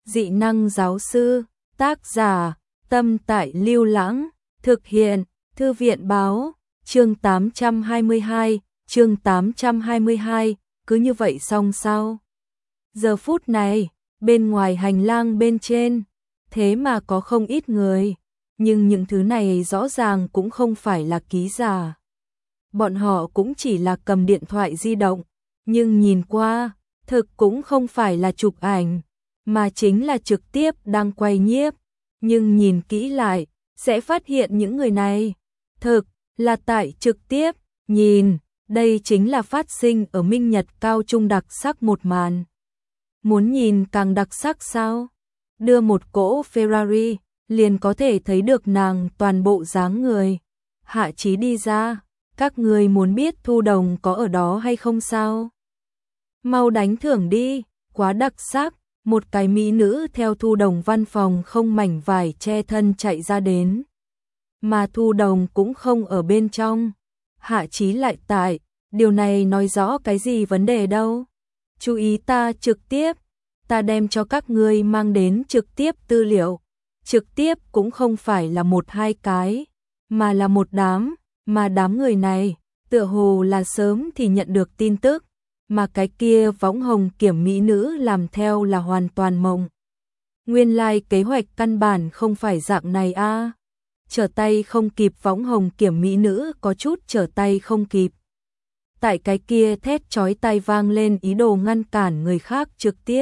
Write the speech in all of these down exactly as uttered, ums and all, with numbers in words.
Dị năng giáo sư, tác giả, Tâm Tại Lưu Lãng, thực hiện, Thư viện báo, chương tám trăm hai mươi hai, chương tám trăm hai mươi hai, cứ như vậy xong sao? Giờ phút này, bên ngoài hành lang bên trên, thế mà có không ít người, nhưng những thứ này rõ ràng cũng không phải là ký giả. Bọn họ cũng chỉ là cầm điện thoại di động, nhưng nhìn qua, thực cũng không phải là chụp ảnh, mà chính là trực tiếp đang quay nhiếp. Nhưng nhìn kỹ lại, sẽ phát hiện những người này, thực là tại trực tiếp, nhìn, đây chính là phát sinh ở Minh Nhật cao trung đặc sắc một màn. Muốn nhìn càng đặc sắc sao? Đưa một cỗ Ferrari, liền có thể thấy được nàng toàn bộ dáng người. Hạ Chí đi ra, các người muốn biết Thu Đồng có ở đó hay không sao? Mau đánh thưởng đi, quá đặc sắc. Một cái mỹ nữ theo Thu Đồng văn phòng không mảnh vải che thân chạy ra đến. Mà Thu Đồng cũng không ở bên trong. Hạ Chí lại tại, điều này nói rõ cái gì vấn đề đâu. Chú ý ta trực tiếp, ta đem cho các ngươi mang đến trực tiếp tư liệu. Trực tiếp cũng không phải là một hai cái, mà là một đám, mà đám người này, tựa hồ là sớm thì nhận được tin tức. Mà cái kia võng hồng kiểm mỹ nữ làm theo là hoàn toàn mộng. Nguyên lai like kế hoạch căn bản không phải dạng này a. À. Trở tay không kịp, võng hồng kiểm mỹ nữ có chút trở tay không kịp. Tại cái kia thét chói tai vang lên ý đồ ngăn cản người khác trực tiếp.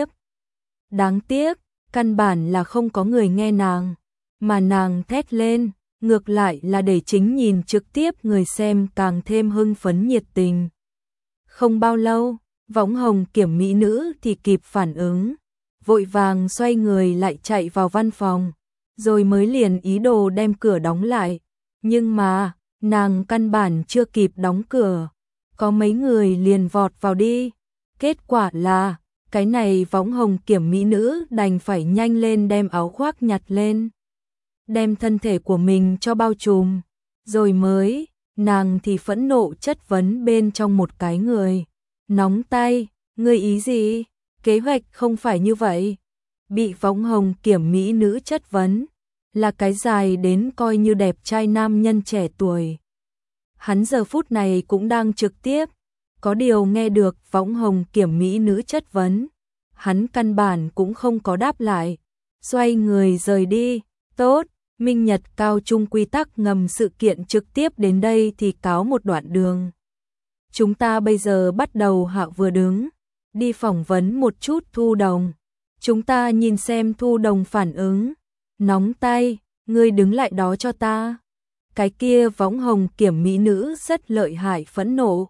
Đáng tiếc, căn bản là không có người nghe nàng, mà nàng thét lên, ngược lại là để chính nhìn trực tiếp người xem càng thêm hưng phấn nhiệt tình. Không bao lâu, võng hồng kiểm mỹ nữ thì kịp phản ứng, vội vàng xoay người lại chạy vào văn phòng, rồi mới liền ý đồ đem cửa đóng lại. Nhưng mà, nàng căn bản chưa kịp đóng cửa, có mấy người liền vọt vào đi. Kết quả là, cái này võng hồng kiểm mỹ nữ đành phải nhanh lên đem áo khoác nhặt lên, đem thân thể của mình cho bao trùm, rồi mới, nàng thì phẫn nộ chất vấn bên trong một cái người. Nóng tay, ngươi ý gì? Kế hoạch không phải như vậy. Bị võng hồng kiểm mỹ nữ chất vấn, là cái dài đến coi như đẹp trai nam nhân trẻ tuổi. Hắn giờ phút này cũng đang trực tiếp, có điều nghe được võng hồng kiểm mỹ nữ chất vấn, hắn căn bản cũng không có đáp lại, xoay người rời đi. Tốt, Minh Nhật cao trung quy tắc ngầm sự kiện trực tiếp đến đây thì cáo một đoạn đường. Chúng ta bây giờ bắt đầu hạ vừa đứng, đi phỏng vấn một chút Thu Đồng. Chúng ta nhìn xem Thu Đồng phản ứng. Nóng tay, ngươi đứng lại đó cho ta. Cái kia võng hồng kiểm mỹ nữ rất lợi hại phẫn nộ.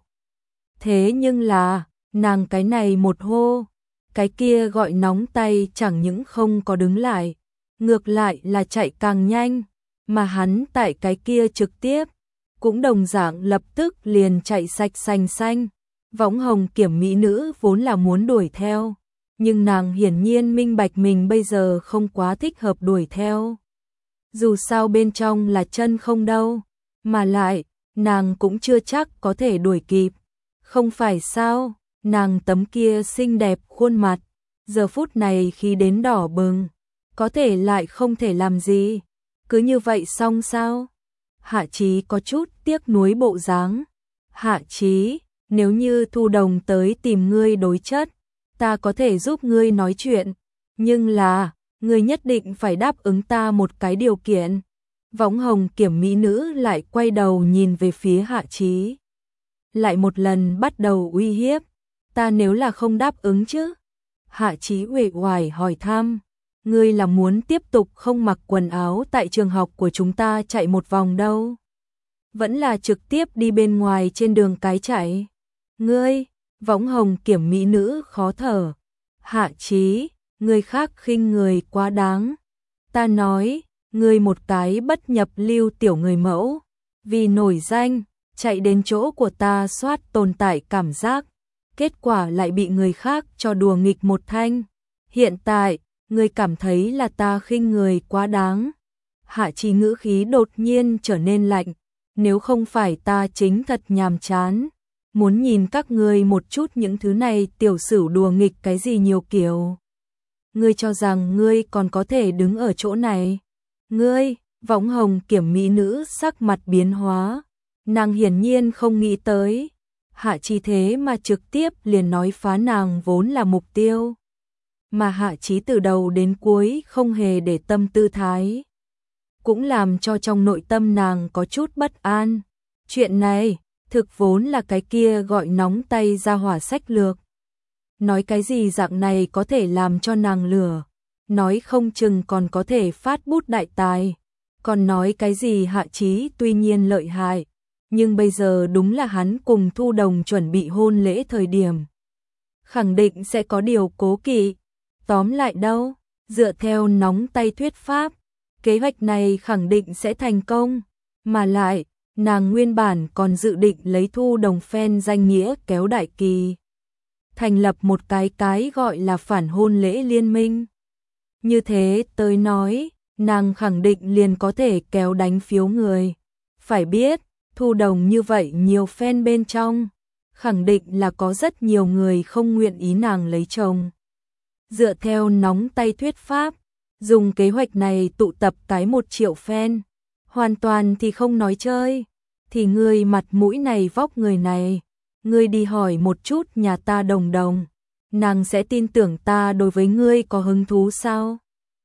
Thế nhưng là, nàng cái này một hô, cái kia gọi nóng tay chẳng những không có đứng lại, ngược lại là chạy càng nhanh, mà hắn tại cái kia trực tiếp cũng đồng dạng lập tức liền chạy sạch sành xanh. Võng hồng kiểm mỹ nữ vốn là muốn đuổi theo, nhưng nàng hiển nhiên minh bạch mình bây giờ không quá thích hợp đuổi theo. Dù sao bên trong là chân không đâu, mà lại, nàng cũng chưa chắc có thể đuổi kịp. Không phải sao, nàng tấm kia xinh đẹp khuôn mặt, giờ phút này khi đến đỏ bừng, có thể lại không thể làm gì. Cứ như vậy xong sao? Hạ Chí có chút tiếc nuối bộ dáng. Hạ Chí, nếu như Thu Đồng tới tìm ngươi đối chất, ta có thể giúp ngươi nói chuyện, nhưng là, ngươi nhất định phải đáp ứng ta một cái điều kiện. Võng hồng kiểm mỹ nữ lại quay đầu nhìn về phía Hạ Chí, lại một lần bắt đầu uy hiếp. Ta nếu là không đáp ứng chứ? Hạ Chí uể oải hỏi thăm. Ngươi là muốn tiếp tục không mặc quần áo tại trường học của chúng ta chạy một vòng đâu? Vẫn là trực tiếp đi bên ngoài trên đường cái chạy? Ngươi, võng hồng kiểm mỹ nữ khó thở. Hạ Chí, ngươi khác khinh người quá đáng. Ta nói, ngươi một cái bất nhập lưu tiểu người mẫu, vì nổi danh, chạy đến chỗ của ta soát tồn tại cảm giác, kết quả lại bị người khác cho đùa nghịch một thanh. Hiện tại, ngươi cảm thấy là ta khinh người quá đáng. Hạ Chí ngữ khí đột nhiên trở nên lạnh. Nếu không phải ta chính thật nhàm chán, muốn nhìn các ngươi một chút những thứ này tiểu sử đùa nghịch cái gì nhiều kiểu. ngươi cho rằng ngươi còn có thể đứng ở chỗ này? Ngươi, võng hồng kiểm mỹ nữ sắc mặt biến hóa, nàng hiển nhiên không nghĩ tới, Hạ Chí thế mà trực tiếp liền nói phá nàng vốn là mục tiêu. Mà Hạ Chí từ đầu đến cuối không hề để tâm tư thái, cũng làm cho trong nội tâm nàng có chút bất an. Chuyện này, thực vốn là cái kia gọi nóng tay ra hỏa sách lược. Nói cái gì dạng này có thể làm cho nàng lừa, nói không chừng còn có thể phát bút đại tài. Còn nói cái gì Hạ Chí tuy nhiên lợi hại, nhưng bây giờ đúng là hắn cùng Thu Đồng chuẩn bị hôn lễ thời điểm. Khẳng định sẽ có điều cố kỵ. Tóm lại đâu, dựa theo nóng tay thuyết pháp, kế hoạch này khẳng định sẽ thành công. Mà lại, nàng nguyên bản còn dự định lấy Thu Đồng phen danh nghĩa kéo đại kỳ, thành lập một cái cái gọi là phản hôn lễ liên minh. Như thế tới nói, nàng khẳng định liền có thể kéo đánh phiếu người. Phải biết, Thu Đồng như vậy nhiều fan bên trong, khẳng định là có rất nhiều người không nguyện ý nàng lấy chồng. Dựa theo nóng tay thuyết pháp, dùng kế hoạch này tụ tập cái một triệu fan, hoàn toàn thì không nói chơi. Thì ngươi mặt mũi này vóc người này, ngươi đi hỏi một chút nhà ta Đồng Đồng, nàng sẽ tin tưởng ta đối với ngươi có hứng thú sao?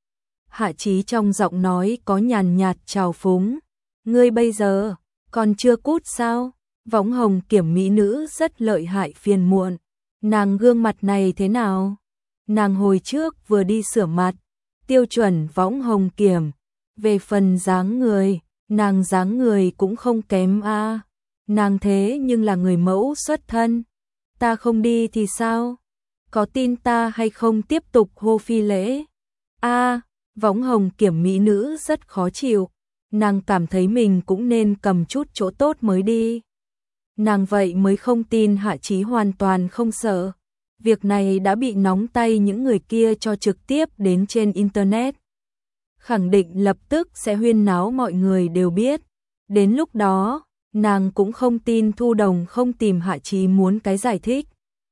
Hạ Chí trong giọng nói có nhàn nhạt trào phúng. Ngươi bây giờ còn chưa cút sao? Võng hồng kiểm mỹ nữ rất lợi hại phiền muộn. Nàng gương mặt này thế nào? Nàng hồi trước vừa đi sửa mặt, tiêu chuẩn võng hồng kiểm. Về phần dáng người, nàng dáng người cũng không kém a. À. Nàng thế nhưng là người mẫu xuất thân. Ta không đi thì sao? Có tin ta hay không tiếp tục hô phi lễ? A, à, võng hồng kiểm mỹ nữ rất khó chịu. Nàng cảm thấy mình cũng nên cầm chút chỗ tốt mới đi. Nàng vậy mới không tin Hạ Chí hoàn toàn không sợ. Việc này đã bị nóng tay những người kia cho trực tiếp đến trên Internet. Khẳng định lập tức sẽ huyên náo mọi người đều biết. Đến lúc đó, nàng cũng không tin Thu Đồng không tìm Hạ Chí muốn cái giải thích.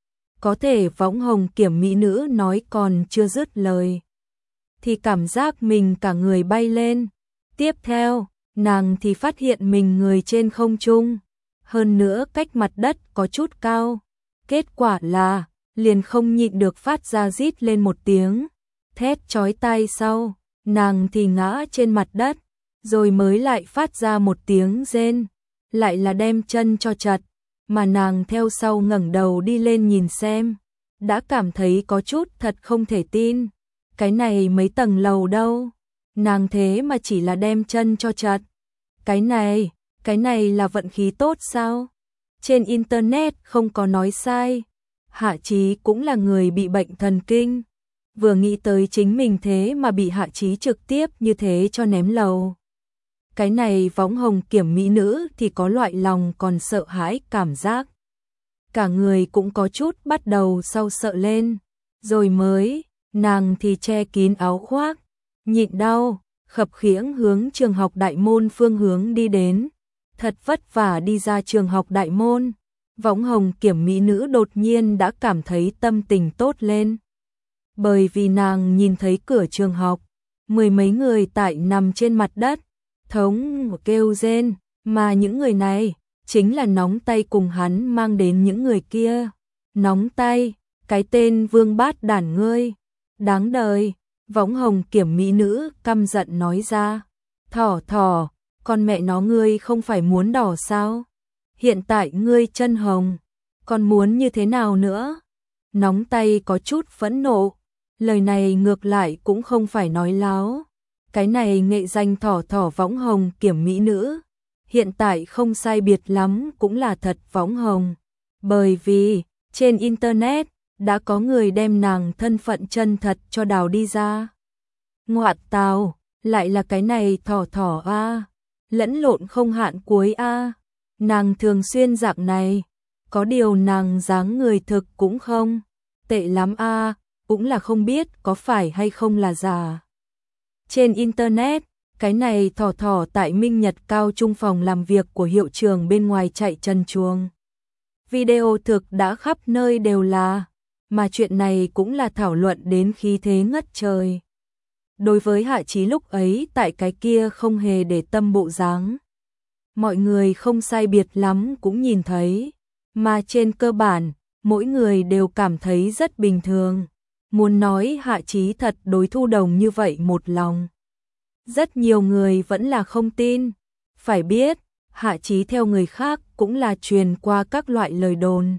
Có thể võng hồng kiểm mỹ nữ nói còn chưa dứt lời, thì cảm giác mình cả người bay lên. Tiếp theo, nàng thì phát hiện mình người trên không trung, hơn nữa cách mặt đất có chút cao. Kết quả là, liền không nhịn được phát ra rít lên một tiếng, thét chói tai sau, nàng thì ngã trên mặt đất, rồi mới lại phát ra một tiếng rên, lại là đem chân cho chật, mà nàng theo sau ngẩng đầu đi lên nhìn xem, đã cảm thấy có chút thật không thể tin. Cái này mấy tầng lầu đâu, nàng thế mà chỉ là đem chân cho chật. Cái này, cái này là vận khí tốt sao? Trên Internet không có nói sai. Hạ Chí cũng là người bị bệnh thần kinh. Vừa nghĩ tới chính mình thế mà bị Hạ Chí trực tiếp như thế cho ném lầu. Cái này võng hồng kiểm mỹ nữ thì có loại lòng còn sợ hãi cảm giác. Cả người cũng có chút bắt đầu sau sợ lên. Rồi mới, nàng thì che kín áo khoác, nhịn đau, khập khiễng hướng trường học đại môn phương hướng đi đến. Thật vất vả đi ra trường học đại môn, võng hồng kiểm mỹ nữ đột nhiên đã cảm thấy tâm tình tốt lên. Bởi vì nàng nhìn thấy cửa trường học, mười mấy người tại nằm trên mặt đất, thống kêu rên, mà những người này chính là nóng tay cùng hắn mang đến những người kia. Nóng tay, cái tên vương bát đản ngươi, đáng đời. Võng hồng kiểm mỹ nữ căm giận nói ra. Thỏ thỏ, con mẹ nó ngươi không phải muốn đỏ sao? Hiện tại ngươi chân hồng, còn muốn như thế nào nữa? Nóng tay có chút phẫn nộ, lời này ngược lại cũng không phải nói láo. Cái này nghệ danh thỏ thỏ võng hồng kiểm mỹ nữ, hiện tại không sai biệt lắm cũng là thật võng hồng. Bởi vì, trên Internet, đã có người đem nàng thân phận chân thật cho đào đi ra. Ngoạt tào, lại là cái này thỏ thỏ a, lẫn lộn không hạn cuối a. Nàng thường xuyên dạng này, có điều nàng dáng người thực cũng không tệ lắm a, cũng là không biết có phải hay không là giả. Trên Internet, cái này thỏ thỏ tại Minh Nhật cao trung phòng làm việc của hiệu trưởng bên ngoài chạy chân chuồng. Video thực đã khắp nơi đều là. mà chuyện này cũng là thảo luận đến khí thế ngất trời. Đối với Hạ Chí lúc ấy tại cái kia không hề để tâm bộ dáng, mọi người không sai biệt lắm cũng nhìn thấy, mà trên cơ bản, mỗi người đều cảm thấy rất bình thường. Muốn nói Hạ Chí thật đối Thu Đồng như vậy một lòng, rất nhiều người vẫn là không tin. Phải biết, Hạ Chí theo người khác cũng là truyền qua các loại lời đồn.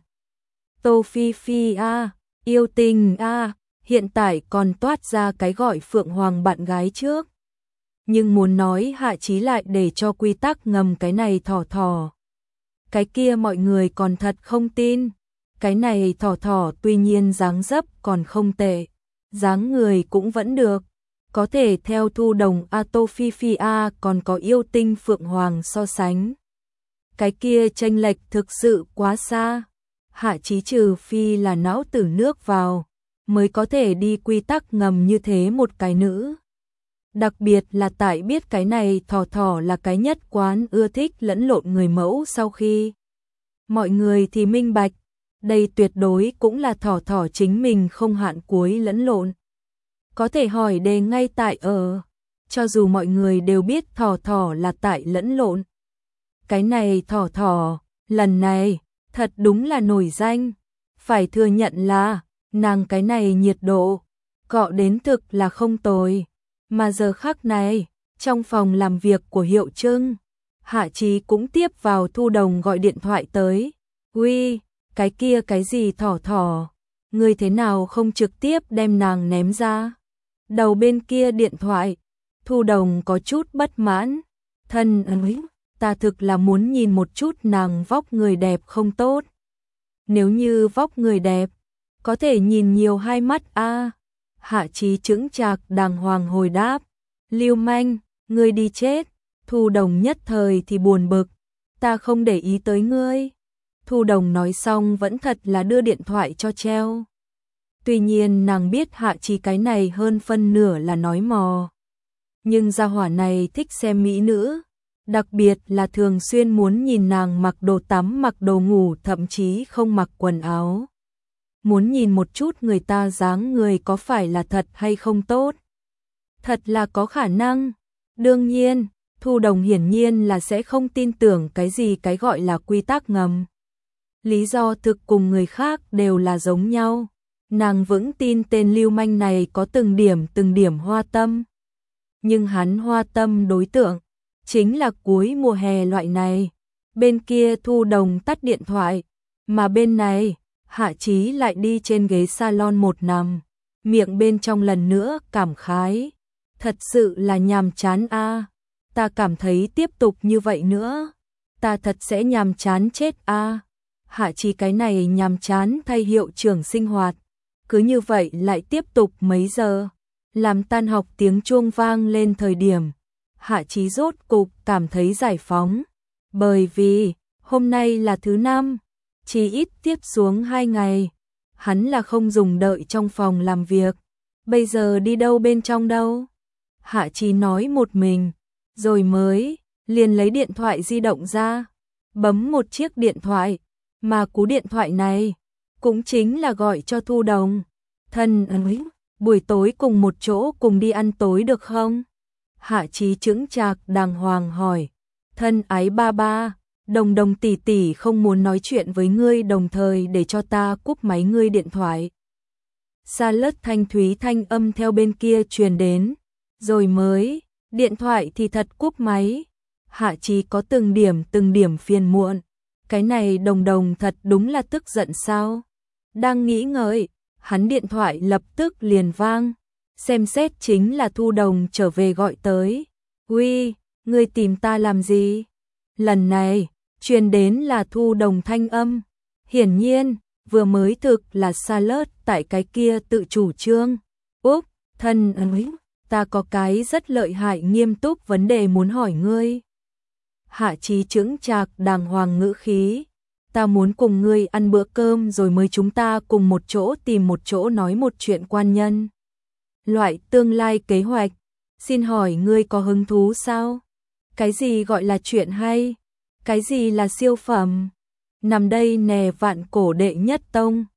Tô Phi Phi a, yêu tình a, hiện tại còn toát ra cái gọi Phượng Hoàng bạn gái trước. Nhưng muốn nói Hạ Chí lại để cho quy tắc ngầm cái này thỏ thỏ. Cái kia mọi người còn thật không tin. Cái này thỏ thỏ tuy nhiên dáng dấp còn không tệ, dáng người cũng vẫn được. Có thể theo Thu Đồng A Tô Phi Phi A còn có yêu tinh Phượng Hoàng so sánh. Cái kia chênh lệch thực sự quá xa. Hạ Chí trừ phi là não tử nước vào, mới có thể đi quy tắc ngầm như thế một cái nữ. Đặc biệt là tại biết cái này thỏ thỏ là cái nhất quán ưa thích lẫn lộn người mẫu sau khi. Mọi người thì minh bạch, đây tuyệt đối cũng là thỏ thỏ chính mình không hạn cuối lẫn lộn. Có thể hỏi đề ngay tại ở, cho dù mọi người đều biết thỏ thỏ là tại lẫn lộn. Cái này thỏ thỏ, lần này, thật đúng là nổi danh. Phải thừa nhận là, nàng cái này nhiệt độ, cọ đến thực là không tồi. Mà giờ khắc này, trong phòng làm việc của Hiệu Trưng, Hạ Chí cũng tiếp vào Thu Đồng gọi điện thoại tới. Uy, cái kia cái gì thỏ thỏ, ngươi thế nào không trực tiếp đem nàng ném ra? Đầu bên kia điện thoại, Thu Đồng có chút bất mãn. Thân ơi, ta thực là muốn nhìn một chút nàng vóc người đẹp không tốt. Nếu như vóc người đẹp, có thể nhìn nhiều hai mắt a. Hạ Chí chững chạc đàng hoàng hồi đáp. Lưu manh, ngươi đi chết. Thu Đồng nhất thời thì buồn bực. Ta không để ý tới ngươi. Thu Đồng nói xong vẫn thật là đưa điện thoại cho treo. Tuy nhiên nàng biết Hạ Chí cái này hơn phân nửa là nói mò. Nhưng gia hỏa này thích xem mỹ nữ. Đặc biệt là thường xuyên muốn nhìn nàng mặc đồ tắm, mặc đồ ngủ, thậm chí không mặc quần áo. Muốn nhìn một chút người ta dáng người có phải là thật hay không tốt. Thật là có khả năng. Đương nhiên, Thu Đồng hiển nhiên là sẽ không tin tưởng cái gì cái gọi là quy tắc ngầm. Lý do thực cùng người khác đều là giống nhau. Nàng vững tin tên lưu manh này có từng điểm từng điểm hoa tâm. Nhưng hắn hoa tâm đối tượng chính là cuối mùa hè loại này. Bên kia Thu Đồng tắt điện thoại, mà bên này Hạ Chí lại đi trên ghế salon một nằm, miệng bên trong lần nữa cảm khái. Thật sự là nhàm chán a. Ta cảm thấy tiếp tục như vậy nữa, ta thật sẽ nhàm chán chết a. Hạ Chí cái này nhàm chán thay hiệu trưởng sinh hoạt. Cứ như vậy lại tiếp tục mấy giờ. Làm tan học tiếng chuông vang lên thời điểm, Hạ Chí rốt cục cảm thấy giải phóng. Bởi vì, hôm nay là thứ năm, chỉ ít tiếp xuống hai ngày. Hắn là không dùng đợi trong phòng làm việc. Bây giờ đi đâu bên trong đâu? Hạ Chí nói một mình, rồi mới, liền lấy điện thoại di động ra, bấm một chiếc điện thoại. Mà cú điện thoại này, cũng chính là gọi cho Thu Đồng. Thân ơi, buổi tối cùng một chỗ cùng đi ăn tối được không? Hạ Chí chững chạc đàng hoàng hỏi. Thân ái ba ba, Đồng Đồng tỷ tỷ không muốn nói chuyện với ngươi, đồng thời để cho ta cúp máy ngươi điện thoại. Xa lất thanh thúy thanh âm theo bên kia truyền đến, rồi mới, điện thoại thì thật cúp máy. Hạ Chí có từng điểm từng điểm phiền muộn. Cái này Đồng Đồng thật đúng là tức giận sao? Đang nghĩ ngợi, hắn điện thoại lập tức liền vang. Xem xét chính là Thu Đồng trở về gọi tới. Uy, ngươi tìm ta làm gì? Lần này, truyền đến là Thu Đồng thanh âm. Hiển nhiên, vừa mới thực là xa lớt tại cái kia tự chủ trương. Úp, thân ơi, ta có cái rất lợi hại nghiêm túc vấn đề muốn hỏi ngươi. Hạ Chí chững chạc đàng hoàng ngữ khí. Ta muốn cùng ngươi ăn bữa cơm rồi mới chúng ta cùng một chỗ tìm một chỗ nói một chuyện quan nhân. Loại tương lai kế hoạch. Xin hỏi ngươi có hứng thú sao? Cái gì gọi là chuyện hay? Cái gì là siêu phẩm? Nằm đây nè vạn cổ đệ nhất tông.